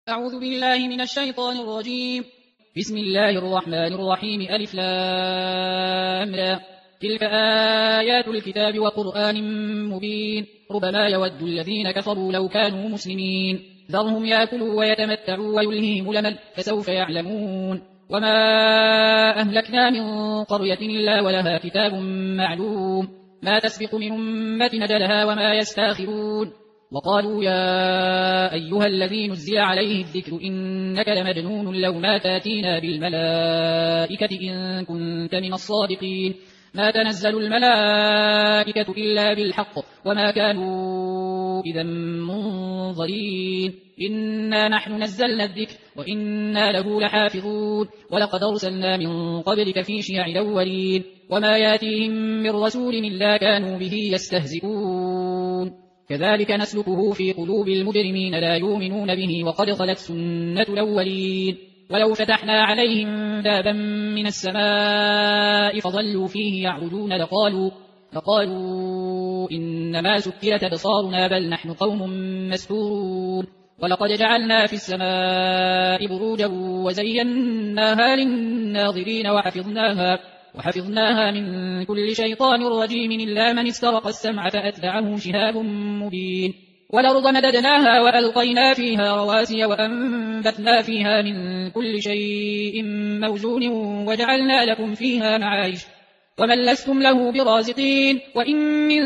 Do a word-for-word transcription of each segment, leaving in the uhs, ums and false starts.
أعوذ بالله من الشيطان الرجيم. بسم الله الرحمن الرحيم. ألف لام را. تلك آيات الكتاب وقرآن مبين. ربما يود الذين كفروا لو كانوا مسلمين. ذرهم يأكلوا ويتمتعوا ويلهيهم الأمل فسوف يعلمون. وما أهلكنا من قرية إلا ولها كتاب معلوم ما تسبق من أمة أجلها وما يستاخرون. وقالوا يا أيها الذي نزل عليه الذكر إنك لمجنون لو ما تاتينا بالملائكة إن كنت من الصادقين. ما تنزل الملائكة إلا بالحق وما كانوا إذا منظرين. إنا نحن نزلنا الذكر وإنا له لحافظون. ولقد أرسلنا من قبلك في شيع الأولين وما ياتيهم من رسول إلا كانوا به يستهزئون. كذلك نسلكه في قلوب المجرمين لا يؤمنون به وقد خلت سنة الأولين. ولو فتحنا عليهم بابا من السماء فظلوا فيه يعرجون لقالوا, لقالوا إنما سكرت أبصارنا بل نحن قوم مسحورون. ولقد جعلنا في السماء بروجا وزيناها للناظرين وحفظناها وحفظناها من كل شيطان رجيم إلا من استرق السمع فأتبعه شهاب مبين. والأرض مددناها وألقينا فيها رواسي وأنبتنا فيها من كل شيء موزون وجعلنا لكم فيها معايش ومن لستم له برازقين. وإن من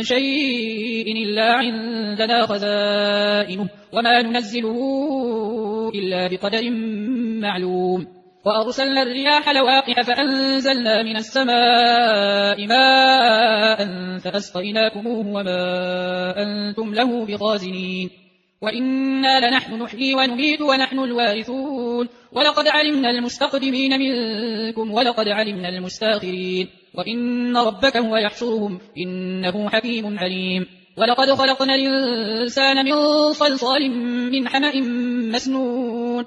شيء إلا عندنا خزائنه وما ننزله إلا بقدر معلوم. وأرسلنا الرياح لواقح فأنزلنا من السماء ماء فأسقيناكموه وما أنتم له بخازنين. وإنا لنحن نحيي ونميت ونحن الوارثون. ولقد علمنا المستقدمين منكم ولقد علمنا المستاخرين. وإن ربك هو يحشرهم إنه حكيم عليم. ولقد خلقنا الإنسان من صلصال من حمأ مسنون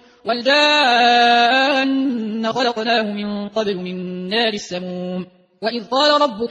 والجان خلقناه من قبل من نار السموم. وإذ قال ربك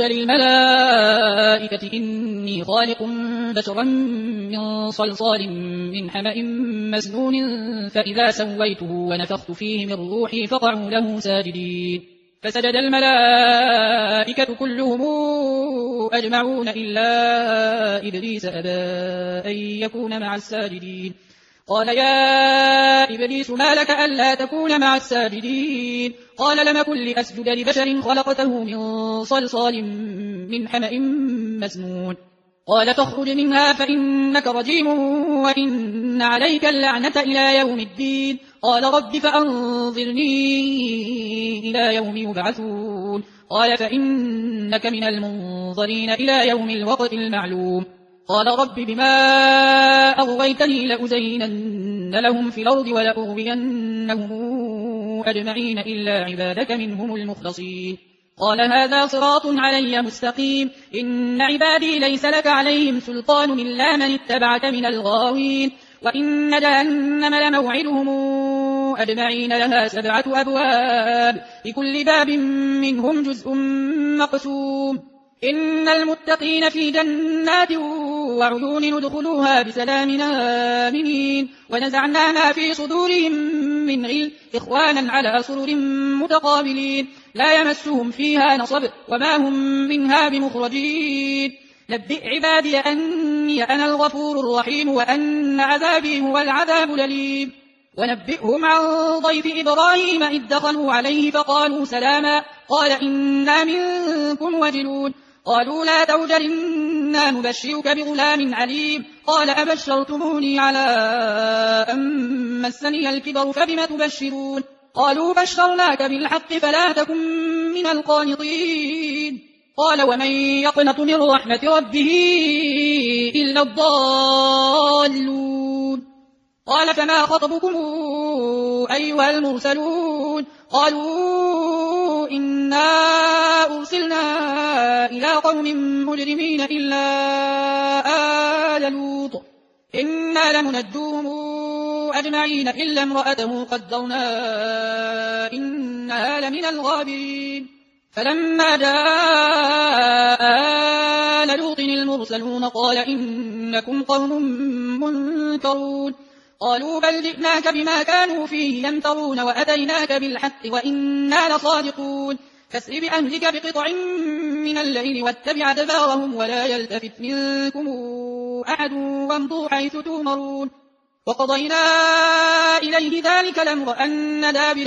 للملائكة إني خالق بشرا من صلصال من حمأ مسنون فإذا سويته ونفخت فيه من روحي فقعوا له ساجدين. فسجد الملائكة كلهم أجمعون إلا إبليس أبى أن يكون مع الساجدين. قال يا إبليس ما لك ألا تكون مع الساجدين؟ قال لم كن لأسجد لبشر خلقته من صلصال من حمأ مسنون. قال فاخرج منها فإنك رجيم وإن عليك اللعنة إلى يوم الدين. قال رب فأنظرني إلى يوم يبعثون. قال فإنك من المنظرين إلى يوم الوقت المعلوم. قال رب بما أغويتني لأزينن لهم في الأرض ولأغوينهم أجمعين إلا عبادك منهم المخلصين. قال هذا صراط علي مستقيم. إن عبادي ليس لك عليهم سلطان إلا من اتبعك من الغاوين. وإن جهنم لموعدهم أجمعين لها سبعة أبواب لكل باب منهم جزء مقسوم. إن المتقين في جنات وعيون ندخلوها بسلام آمنين. ونزعنا ما في صدورهم من غل إخوانا على سرر متقابلين لا يمسهم فيها نصب وما هم منها بمخرجين. نبئ عبادي أني أنا الغفور الرحيم وأن عذابي هو العذاب الأليم. ونبئهم عن ضيف إبراهيم إذ دخلوا عليه فقالوا سلاما قال إنا منكم وجلون. قالوا لا توجل إنا نبشرك بغلام عليم. قال أبشرتموني على أن مسني الكبر فبم تبشرون؟ قالوا بشرناك بالحق فلا تكن من القانطين. قال ومن يقنط من رحمة ربه إلا الضالون. قال فما خطبكم أيها المرسلون؟ قالوا إنا أرسلنا إلى قوم مجرمين إلا آل لوط إنا لمنجوهم أجمعين إلا امرأته قدرنا إنها لمن الغابرين. فلما جاء آل لوط المرسلون قال إنكم قوم منكرون. قالوا بل جئناك بما كانوا فيه يمترون وأتيناك بالحق وإنا لصادقون فاسر بأهلك بقطع من الليل واتبع أدبارهم ولا يلتفت منكم أحد وامضوا حيث تؤمرون وقضينا إليه ذلك الأمر أن دابر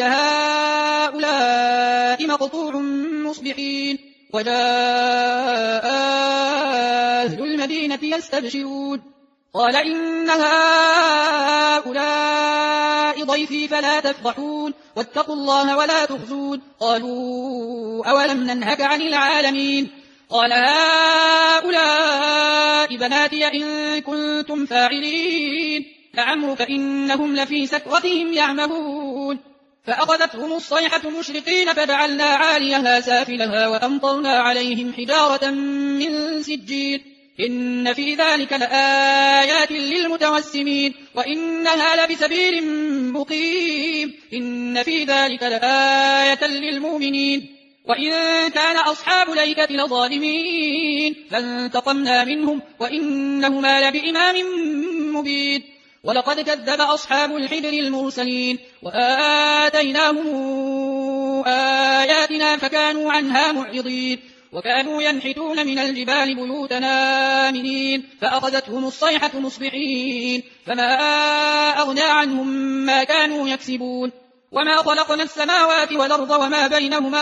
هؤلاء مقطوع مصبحين وجاء أهل المدينة يستبشرون قال إن هؤلاء ضيفي فلا تفضحون واتقوا الله ولا تخزون قالوا أولم ننهك عن العالمين قال هؤلاء بناتي إن كنتم فاعلين لعمرك إنهم لفي سكرتهم يعمهون فأخذتهم الصيحة مشرقين فجعلنا عاليها سافلها وأمطرنا عليهم حجارة من سجيل إن في ذلك لآيات للمتوسمين وإنها لبسبيل مقيم إن في ذلك لآية للمؤمنين وإن كان أصحاب الأيكة لظالمين فانتقمنا منهم وإنهما لبإمام مبين ولقد كذب أصحاب الحجر المرسلين وآتيناهم آياتنا فكانوا عنها معرضين وكانوا ينحتون من الجبال بيوتا آمنين فأخذتهم الصيحة مصبحين فما أغنى عنهم ما كانوا يكسبون وما خلقنا السماوات والأرض وما بينهما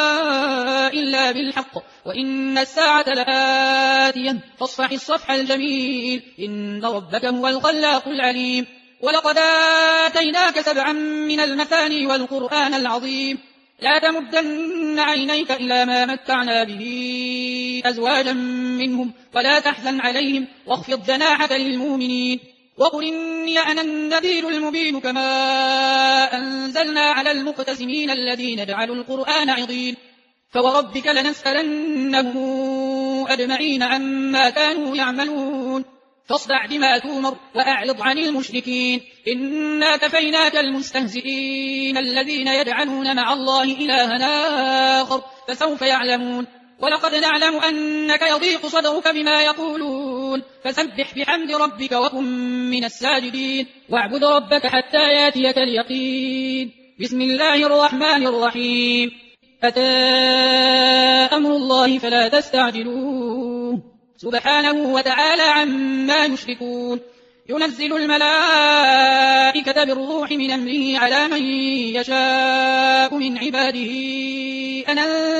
إلا بالحق وإن الساعة لآتية فاصفح الصفح الجميل إن ربك هو الخلاق العليم ولقد آتيناك سبعا من المثاني والقرآن العظيم لا تمدن عينيك إلى ما متعنا به أزواجا منهم ولا تحزن عليهم واخفض جناحك للمؤمنين وقل إني أنا النذير المبين كما أنزلنا على المقتسمين الذين جعلوا القرآن عضين فوربك لنسألنهم أجمعين عما كانوا يعملون فاصدع بما تؤمر وأعرض عن المشركين إنا كفيناك المستهزئين الذين يجعلون مع الله إلها آخر فسوف يعلمون ولقد نعلم أنك يضيق صدرك بما يقولون فسبح بحمد ربك وكن من الساجدين واعبد ربك حتى ياتيك اليقين بسم الله الرحمن الرحيم أتى أمر الله فلا تستعجلوه سبحانه وتعالى عما يشركون ينزل الملائكة بالروح من أمره على من يشاء من عباده أن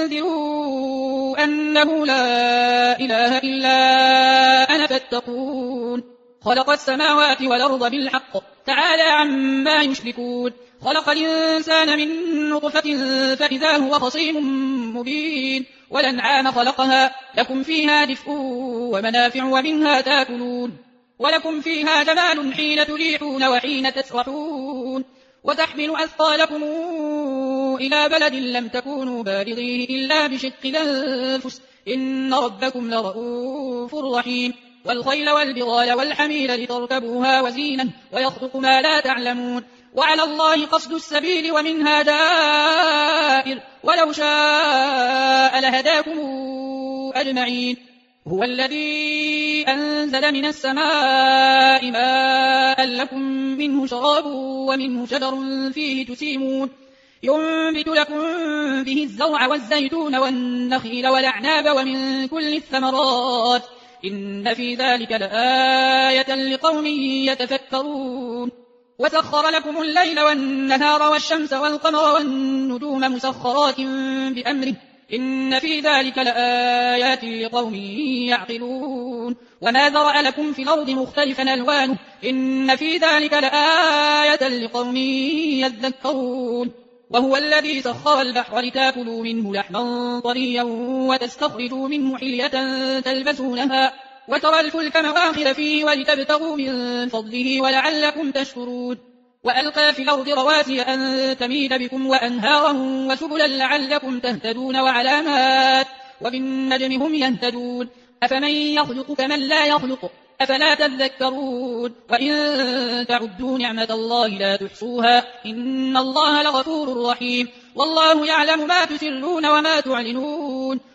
أنذروا أنه لا إله إلا أنا فاتقون خلق السماوات والأرض بالحق تعالى عما يشركون خلق الإنسان من نطفة فإذا هو خصيم مبين والأنعام خلقها لكم فيها دفء ومنافع ومنها تاكلون ولكم فيها جمال حين تريحون وحين تسرحون وتحمل أثقالكم إلى بلد لم تكونوا بالغيه إلا بشق الأنفس إن ربكم لرؤوف رحيم والخيل والبغال والحمير لتركبوها وزينا ويخلق ما لا تعلمون وعلى الله قصد السبيل ومنها دائر ولو شاء لهداكم أجمعين هو الذي أنزل من السماء ماء لكم منه شراب ومنه شجر فيه تسيمون ينبت لكم به الزرع والزيتون والنخيل والأعناب ومن كل الثمرات إن في ذلك لآية لقوم يتفكرون وسخر لكم الليل والنهار والشمس والقمر والنجوم مسخرات بأمره إن في ذلك لآيات لقوم يعقلون وما ذرأ لكم في الأرض مختلفا ألوانه إن في ذلك لآية لقوم يذكرون وهو الذي سخر البحر لتاكلوا منه لحما طريا وتستخرجوا منه حلية تلبسونها وترى الفلك مواخر فيه ولتبتغوا من فضله ولعلكم تشكرون وألقى في الأرض رواسي أن تميد بكم وأنهارا وسبلا لعلكم تهتدون وعلامات وبالنجم هم يهتدون أفمن يخلق كمن لا يخلق أفلا تذكرون وإن تعدوا نعمة الله لا تحصوها إن الله لغفور رحيم والله يعلم ما تسرون وما تعلنون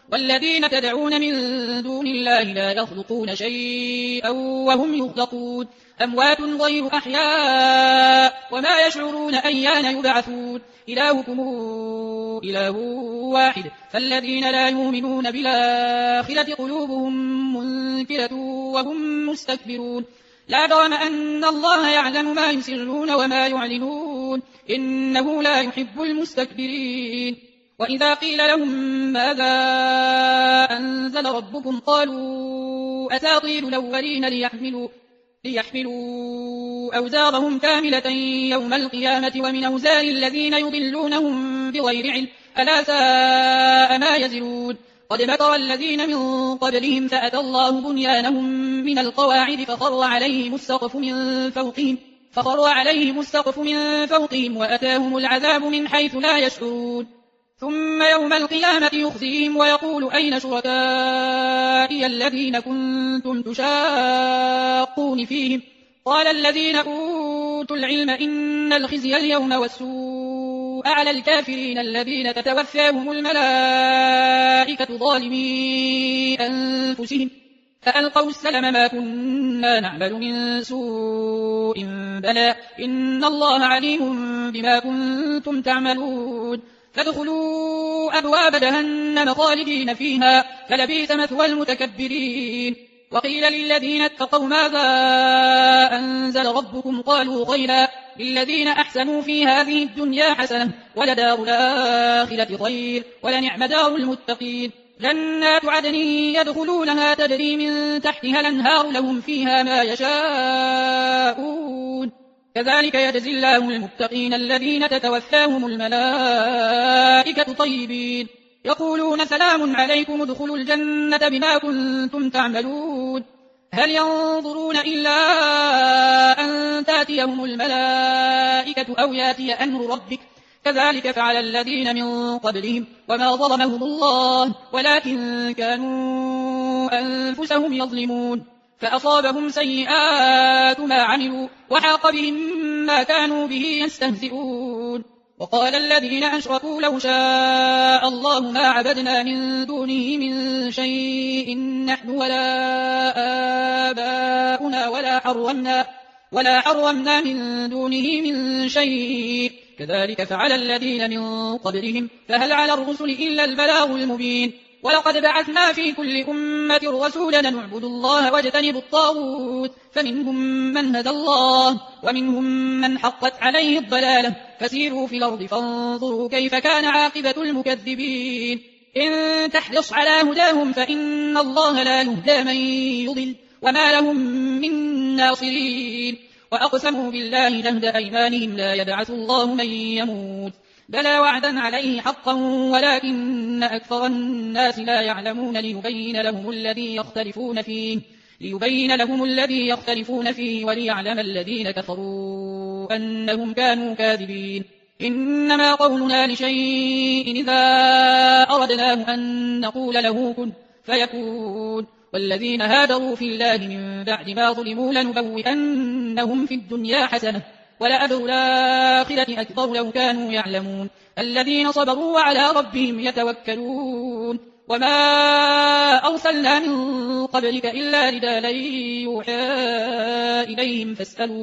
والذين تدعون من دون الله لا يخلقون شيئا وهم يخلقون أموات غير أحياء وما يشعرون أيان يبعثون إلهكم إله واحد فالذين لا يؤمنون بالآخرة قلوبهم منكرة وهم مستكبرون لا جرم أن الله يعلم ما يسرون وما يعلنون إنه لا يحب المستكبرين وإذا قيل لهم ماذا أنزل ربكم قالوا أساطير الأولين ليحملوا, ليحملوا أوزارهم كاملة يوم القيامة ومن أوزار الذين يضلونهم بغير علم ألا ساء ما يزرون قد مكر الذين من قبلهم فأتى الله بنيانهم من القواعد فخر عليهم السقف من فوقهم فخر عليهم السقف من فوقهم وأتاهم العذاب من حيث لا يشعرون ثم يوم القيامة يخزيهم ويقول أين شركائي الذين كنتم تشاقون فيهم قال الذين أوتوا العلم إن الخزي اليوم والسوء على الكافرين الذين تتوفاهم الملائكة ظالمي أنفسهم فألقوا السلم ما كنا نعمل من سوء بلى إن الله عليم بما كنتم تعملون فادخلوا أبواب جهنم خالدين فيها فلبئس مثوى المتكبرين وقيل للذين اتقوا ماذا أنزل ربكم قالوا خيرا للذين أحسنوا في هذه الدنيا حسنة ولدار الآخرة خير ولنعم دار المتقين جنات عدن يدخلونها تجري من تحتها الأنهار لهم فيها ما يشاءون كذلك يجزي الله المتقين الذين تتوفاهم الملائكة طيبين يقولون سلام عليكم ادخلوا الجنة بما كنتم تعملون هل ينظرون إلا أن تأتيهم الملائكة أو يأتي أمر ربك كذلك فعل الذين من قبلهم وما ظلمهم الله ولكن كانوا أنفسهم يظلمون فأصابهم سيئات ما عملوا وحاق بهم ما كانوا به يستهزئون وقال الذين أشركوا لو شاء الله ما عبدنا من دونه من شيء نحن ولا آباؤنا ولا حرمنا, ولا حرمنا من دونه من شيء كذلك فعل الذين من قبلهم فهل على الرسل إلا البلاغ المبين ولقد بعثنا في كل أمة رسولا نعبد الله واجتنب الطاغوت فمنهم من هدى الله ومنهم من حقت عليه الضلالة فسيروا في الأرض فانظروا كيف كان عاقبة المكذبين إن تحرص على هداهم فإن الله لا يهدى من يضل وما لهم من ناصرين وأقسموا بالله جهد أيمانهم لا يبعث الله من يموت بلى وعدا عليه حقا ولكن أكثر الناس لا يعلمون ليبين لهم الذي يختلفون فيه ليبين لهم الذي يختلفون فيه وليعلم الذين كفروا أنهم كانوا كاذبين إنما قولنا لشيء إذا أردناه أن نقول له كن فيكون والذين هاجروا في الله من بعد ما ظلموا لنبوئنهم في الدنيا حسنة ولأجر الآخرة أكبر لو كانوا يعلمون الذين صبروا وعلى ربهم يتوكلون وما أرسلنا من قبلك إلا رجالا يوحى إليهم فاسألوا,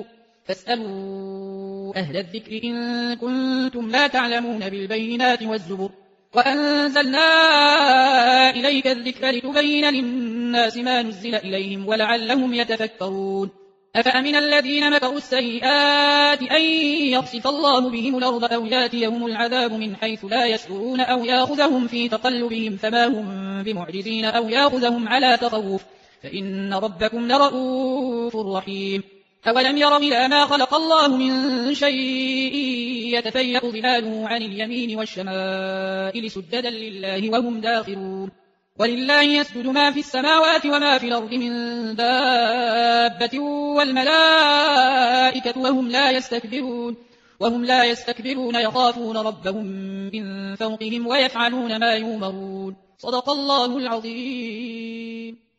فاسألوا أهل الذكر إن كنتم لا تعلمون بالبينات والزبر وأنزلنا إليك الذكر لتبين للناس ما نزل إليهم ولعلهم يتفكرون أفأمن الذين مكروا السيئات أن يخسف الله بهم الأرض أو ياتيهم العذاب من حيث لا يشعرون أو يأخذهم في تقلبهم فما هم بمعجزين أو يأخذهم على تخوف فإن ربكم لرؤوف رحيم أولم يروا إلى ما خلق الله من شيء يتفيأ ظلاله عن اليمين والشمائل سجدا لله وهم داخرون ولله يسجد ما في السماوات وما في الأرض من دابة والملائكة وهم لا يستكبرون وهم لا يستكبرون يخافون ربهم من فوقهم ويفعلون ما يؤمرون صدق الله العظيم.